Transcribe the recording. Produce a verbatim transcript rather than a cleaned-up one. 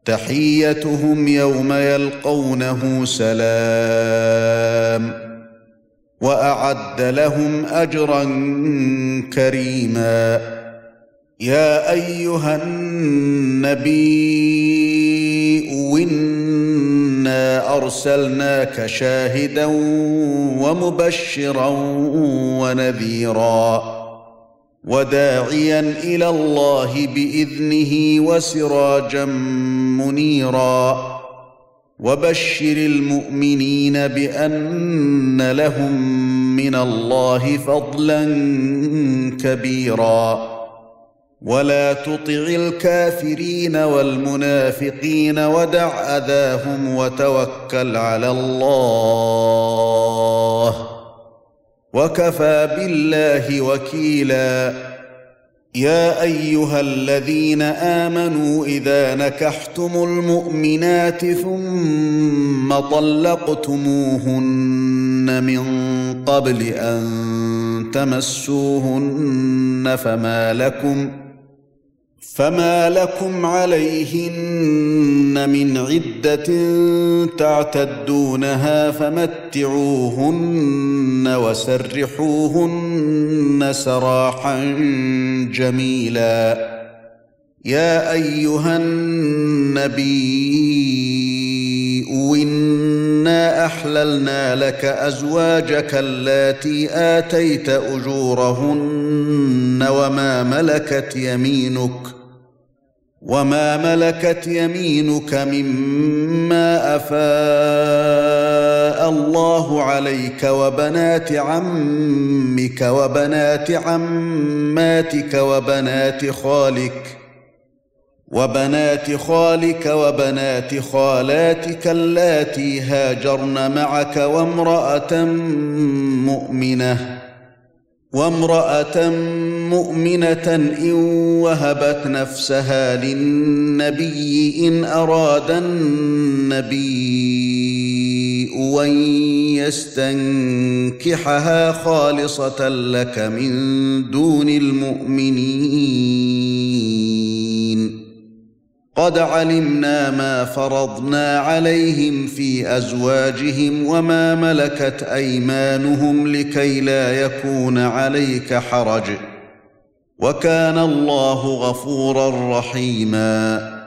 تحيتهم يوم يلقونه سلام وأعد لهم أجرا كريما يا أيها النبي إنا أرسلناك شاهدا ومبشرا ونذيرا وداعيا إلى الله بإذنه وسراجا منيرا وبشر المؤمنين بأن لهم من الله فضلا كبيرا ولا تطع الكافرين والمنافقين ودع أذاهم وتوكل على الله وكفى بالله وكيلا يا أيها الذين آمنوا إذا نكحتم المؤمنات ثم طلقتموهن من قبل أن تمسوهن فما لكم فما لكم عليهن من عدة تعتدونها فمتعوهن وسرحوهن سراحا جميلا يا أيها النبي إنا أحللنا لك أزواجك اللاتي آتيت أجورهن وما ملكت يمينك وما ملكت يمينك مما أفاء الله عليك وبنات عمك وبنات عماتك وبنات خالك وبنات خالك وبنات خالاتك اللاتي هاجرن معك وامرأة مؤمنة وامرأة مؤمنة إن وهبت نفسها للنبي إن أراد النبي أن يستنكحها خالصة لك من دون المؤمنين قد علمنا ما فرضنا عليهم في أزواجهم وما ملكت أيمانهم لكي لا يكون عليك حرج وكان الله غفورا رحيما